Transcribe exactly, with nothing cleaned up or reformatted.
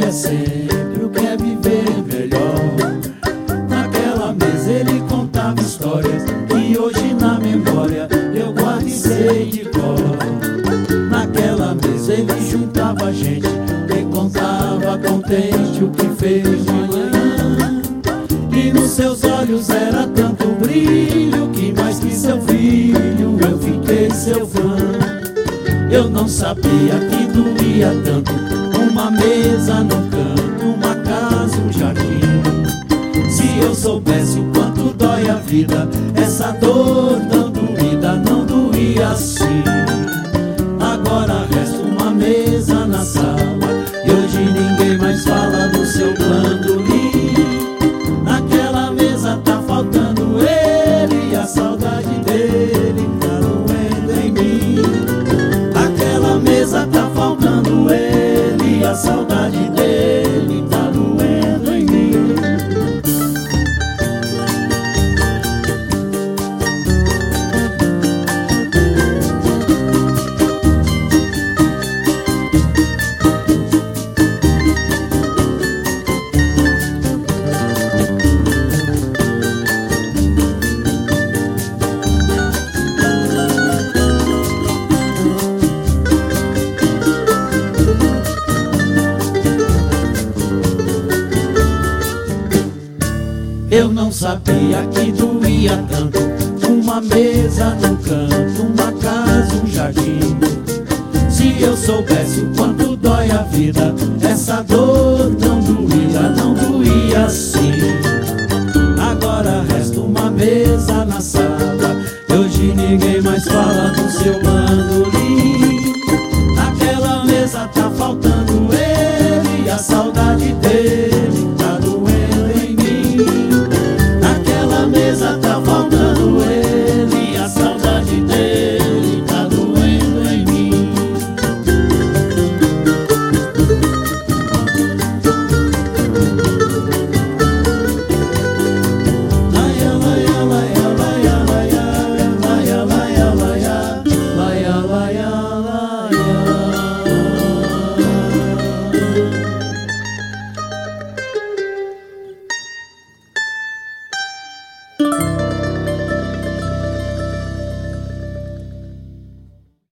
é sempre o que é viver melhor. Naquela mesa ele contava histórias que hoje na memória eu guardo e sei de cor. Naquela mesa ele juntava gente e contava contente o que fez de manhã. E nos seus olhos era tanto brilho que mais que seu filho eu fiquei seu fã. Eu não sabia que doía tanto uma mesa no canto, uma casa, um jardim. Se eu soubesse o quanto dói a vida, essa dor tão doída não doía assim. Agora resta uma mesa na sala e hoje ninguém mais fala do seu bandolim. Naquela mesa tá faltando ele e a saudade dele tá doendo em mim. Naquela mesa tá faltando ele e a saudade dele tá doendo em mim. Eu não sabia que doía tanto uma mesa no canto, uma casa, um jardim. Se eu soubesse o quanto dói a vida, essa dor tão doída não doía assim. Agora resta uma mesa na sala e hoje ninguém mais fala do seu bandolim. Naquela mesa tá faltando ele e a saudade dele tá doendo em mim. Naquela mesa tá faltando ele e a saudade dele tá doendo em mim. Laia, laia, laia, laia, laia, laia, laia, laia, laia, laia, laia. Thank